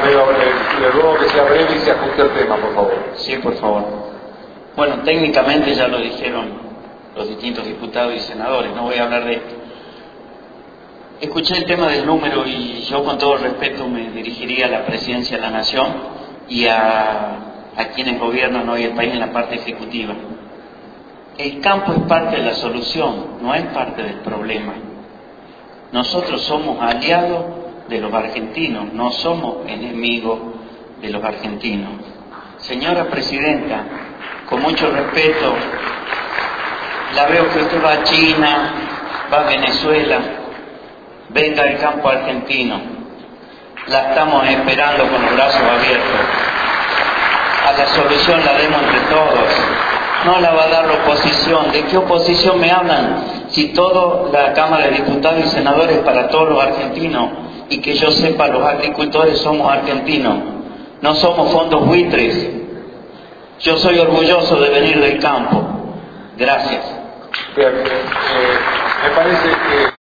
Romero, le ruego que sea breve y se ajuste al tema, por favor. Sí, por favor. Bueno, técnicamente ya lo dijeron los distintos diputados y senadores, no voy a hablar de esto. Escuché el tema del número y yo con todo respeto me dirigiría a la Presidencia de la Nación y a quienes gobiernan hoy el país en la parte ejecutiva. El campo es parte de la solución, no es parte del problema. Nosotros somos aliados de los argentinos, no somos enemigos de los argentinos. Señora Presidenta, con mucho respeto, la veo que usted va a China, va a Venezuela, venga al campo argentino. La estamos esperando con los brazos abiertos. A la solución la demos entre todos. No la va a dar la oposición. ¿De qué oposición me hablan? Si toda la Cámara de Diputados y Senadores para todos los argentinos, y que yo sepa, los agricultores somos argentinos, no somos fondos buitres. Yo soy orgulloso de venir del campo. Gracias. Bien, me parece que